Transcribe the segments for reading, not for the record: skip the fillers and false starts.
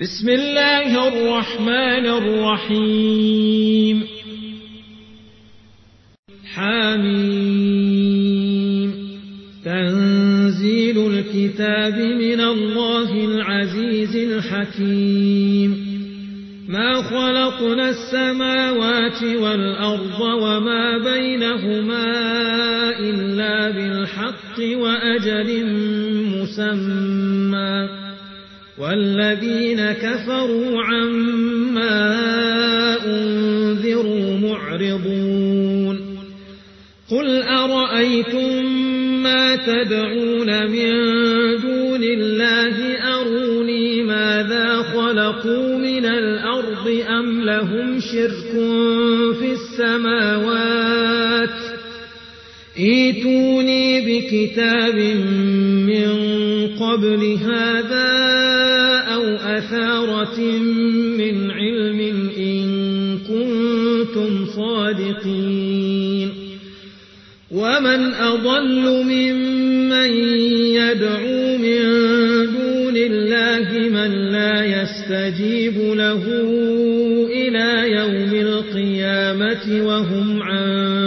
بسم الله الرحمن الرحيم حميم تنزيل الكتاب من الله العزيز الحكيم ما خلقنا السماوات والأرض وما بينهما إلا بالحق وأجل مسمى والذين كفروا عما أنذروا معرضون قل أرأيتم ما تدعون من دون الله أروني ماذا خلقوا من الأرض أم لهم شرك في السماوات ائتوني بكتاب من قبل هذا أو أثارة من علم إن كنتم صادقين ومن أضل ممن يدعو من دون الله من لا يستجيب له إلى يوم القيامة وهم عن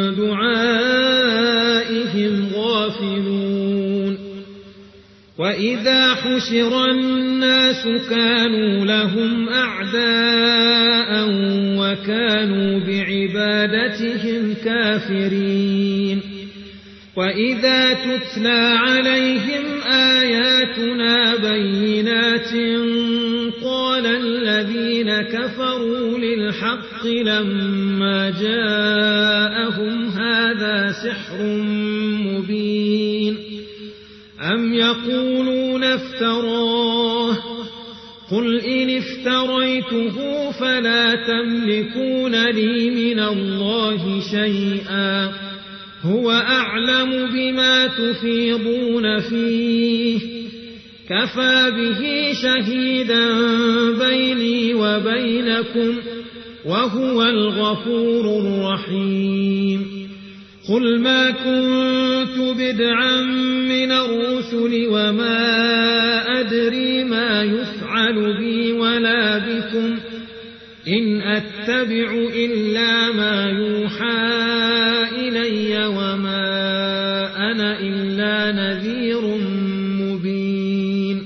دعائهم غافلون وإذا حشر الناس كانوا لهم أعداء وكانوا بعبادتهم كافرين وإذا تتلى عليهم آياتنا بينات قال الذين كفروا للحق لما جاءهم هذا سحر مبين أم يقولون افتراه قل إن افتريته فلا تملكون لي من الله شيئا هو أعلم بما تفيضون فيه كفى به شهيدا بيني وبينكم وهو الغفور الرحيم قل ما كنت بدعا من الرسل وما أدري ما يفعل بي ولا بكم إن أتبع إلا ما يوحى إلي وما أنا إلا نذير مبين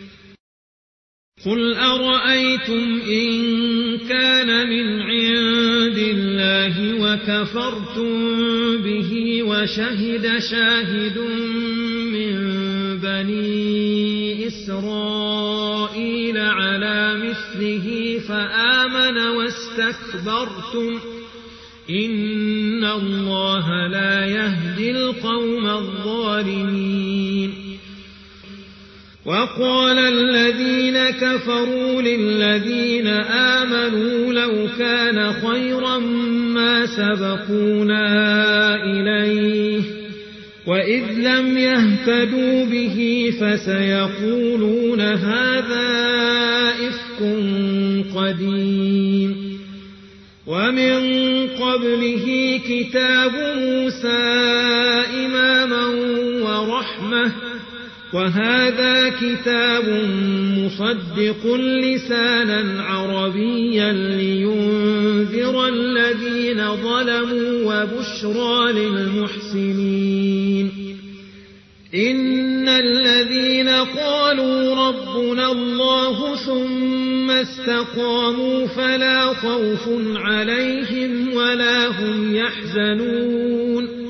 قل أرأيتم إن كان من عند الله وكفرتم به وشهد شاهد من بني إسرائيل على مثله فآمن واستكبرتم إن الله لا يهدي القوم الظالمين وقال الذين كفروا للذين آمنوا لو كان خيرا ما سبقونا إليه وإذ لم يهتدوا به فسيقولون هذا إفك قديم ومن قبله كتاب موسى إماما ورحمة وهذا كتاب مصدق لسانا عربيا لينذر الذين ظلموا وبشرى للمحسنين إن الذين قالوا ربنا الله ثم استقاموا فلا خوف عليهم ولا هم يحزنون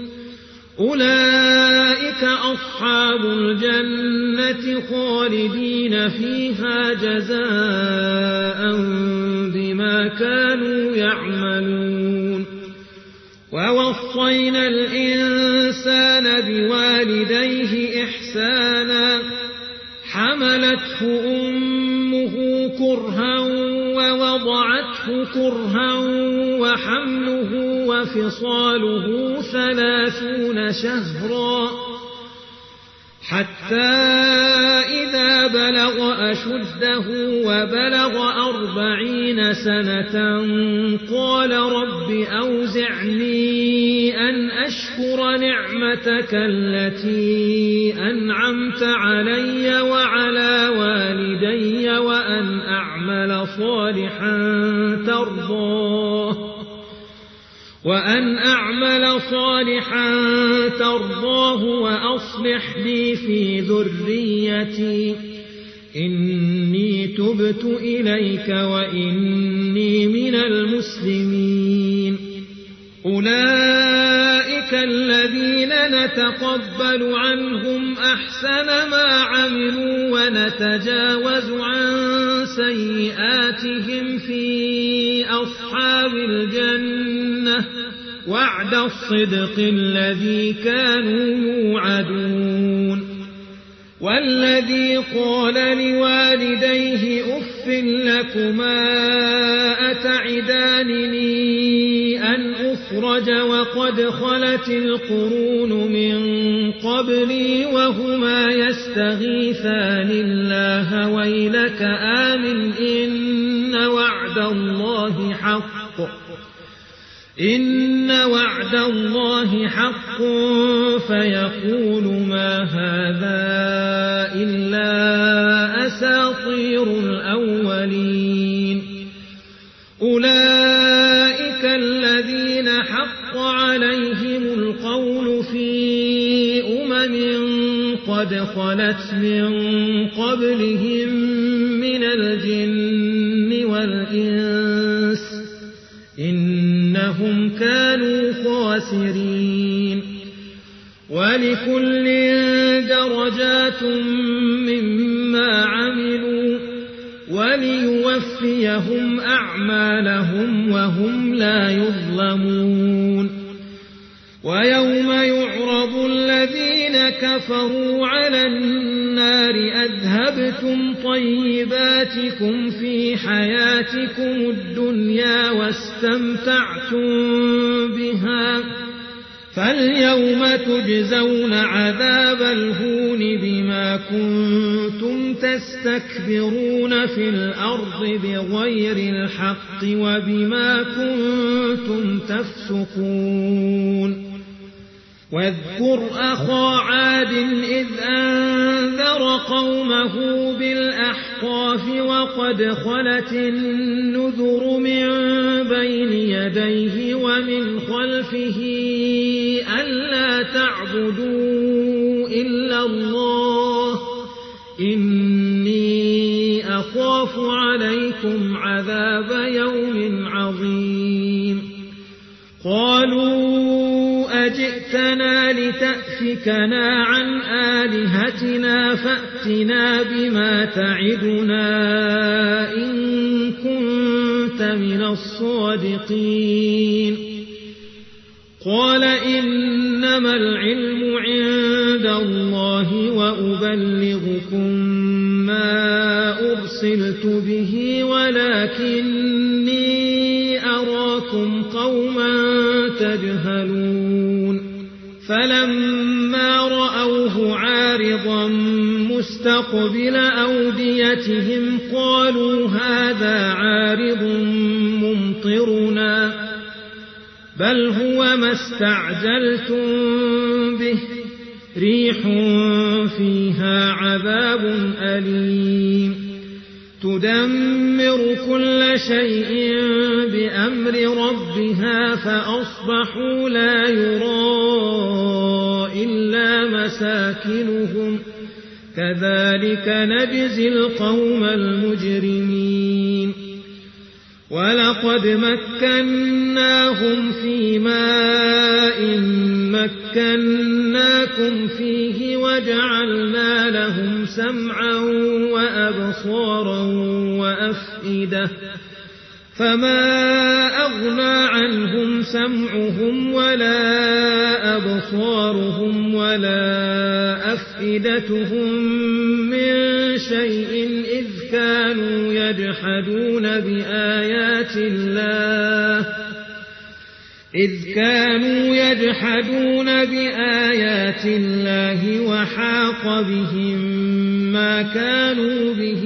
أولئك أصحاب الجنة خالدين فيها جزاء بما كانوا يعملون ووصينا الإنسان بوالديه إحسانا حملته أمه كرها ووضعته كرها وحمله وفصاله 30 شهرا حتى إذا بلغ أشده وبلغ 40 سنة قال رب أوزعني أن أشكر نعمتك التي أنعمت علي وعلى والدي وأن أعمل صالحا ترضاه وأصلح لي في ذريتي إني تبت إليك وإني من المسلمين أولئك الذين نتقبل عنهم أحسن ما عملوا ونتجاوز عن سيئاتهم في أصحاب الجنة وعد الصدق الذي كانوا يوعدون والذي قال لوالديه أف لكما أتعدانني أن أخرج وقد خلت القرون من قبلي وهما يستغيثان الله ويلك آمن إن وعد الله حق فيقول ما هذا إلا أساطير الأولين أولئك الذين حق عليهم القول في قد خلت من قبلهم من الجن والإنس إنهم كانوا خاسرين ولكل درجات مما عملوا وليوفيهم أعمالهم وهم لا يظلمون ويوم يعرض الذين كفروا على النار أذهبتم طيباتكم في حياتكم الدنيا واستمتعتم بها فاليوم تجزون عذاب الهون بما كنتم تستكبرون في الأرض بغير الحق وبما كنتم تفسقون واذكر أخا عاد إذ أنذر قومه بالأحقاف وقد خلت النذر من بين يديه ومن خلفه ألا تعبدوا إلا الله إني أخاف عليكم عذاب يوم عظيم قالوا أجئتنا لتأفكنا عن آلهتنا فأتنا بما تعدنا إن كنت من الصادقين قال إنما العلم عند الله وأبلغكم ما أرسلت به ولكني أراكم قوما تجهلون فلما رأوه عارضا مستقبل أوديتهم قالوا هذا عارض ممطرنا بل هو ما استعجلتم به ريح فيها عذاب أليم تدمر كل شيء بأمر ربها فأصبحوا لا يرى إلا مساكنهم كذلك نجزي القوم المجرمين ولقد مكناهم في ماء مكناكم فيه وجعلنا لهم سمعا وأبصارا وأفئدة فما أغنى عنهم سمعهم ولا أبصارهم ولا أفئدتهم من شيء إذ كانوا يجحدون بآيات الله وحاق بهم ما كانوا به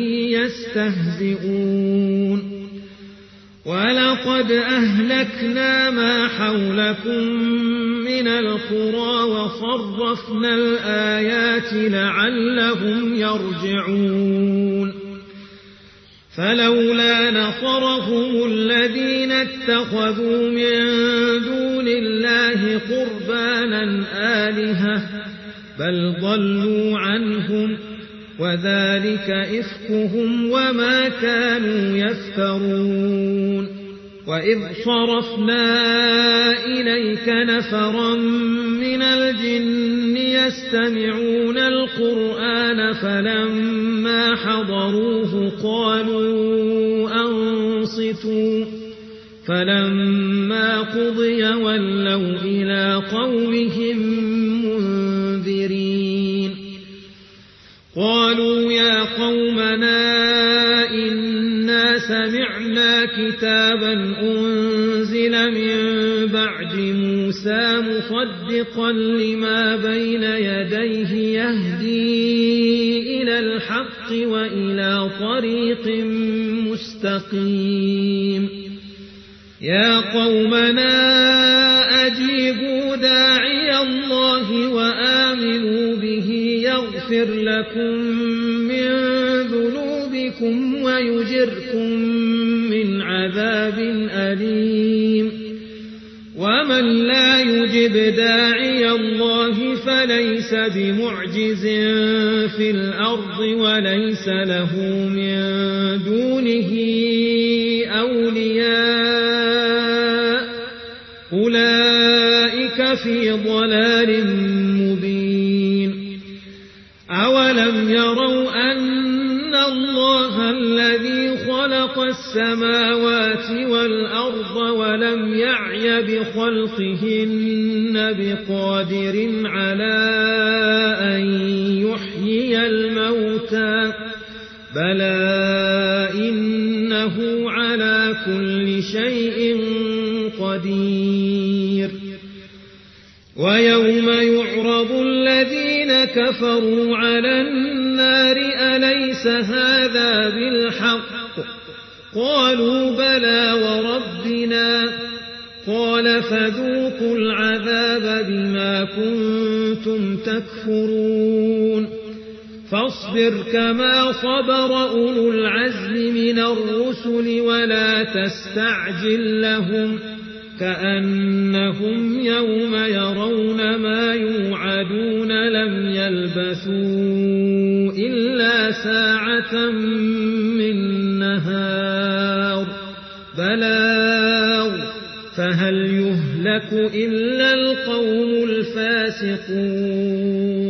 يستهزئون ولقد أهلكنا ما حولكم من القرى وصرفنا الآيات لعلهم يرجعون فلولا نصرهم الذين اتخذوا من دون الله قربانا آلهة بل ضلوا عنهم وذلك إفكهم وما كانوا يفترون وإذ صرفنا إليك نفرا من الجن يستمعون القرآن فلما حضروه قالوا أنصتوا فلما قضي ولوا إلى قومهم منذرين قالوا يا قومنا إنا سمعنا كتابا أنزل من بعد موسى مصدقا لما بين يديه يهدي إلى الحق وإلى طريق مستقيم يا قومنا أجيبوا داعي الله وآمنوا به يغفر لكم من ذنوبكم ويجركم من عذاب أليم ومن لا يجب داعي الله فليس بمعجز في الأرض وليس له من دونه أولياء أولئك في ضلال مبين أولم يروا أن الله الذي خلق السماوات والأرض ولم يعي بخلقهن بقادر على أن يحيي الموتى بلى إنه على كل شيء قدير ويوم يعرض الذين كفروا على النار أليس هذا بالحق قالوا بلى وربنا قال فذوقوا العذاب بما كنتم تكفرون فاصبر كما صبر أولو العزم من الرسل ولا تستعجل لهم كأنهم يوم يرون ما يوعدون لم يلبثوا إلا ساعة من نهار بلاغ فهل يهلك إلا القوم الفاسقون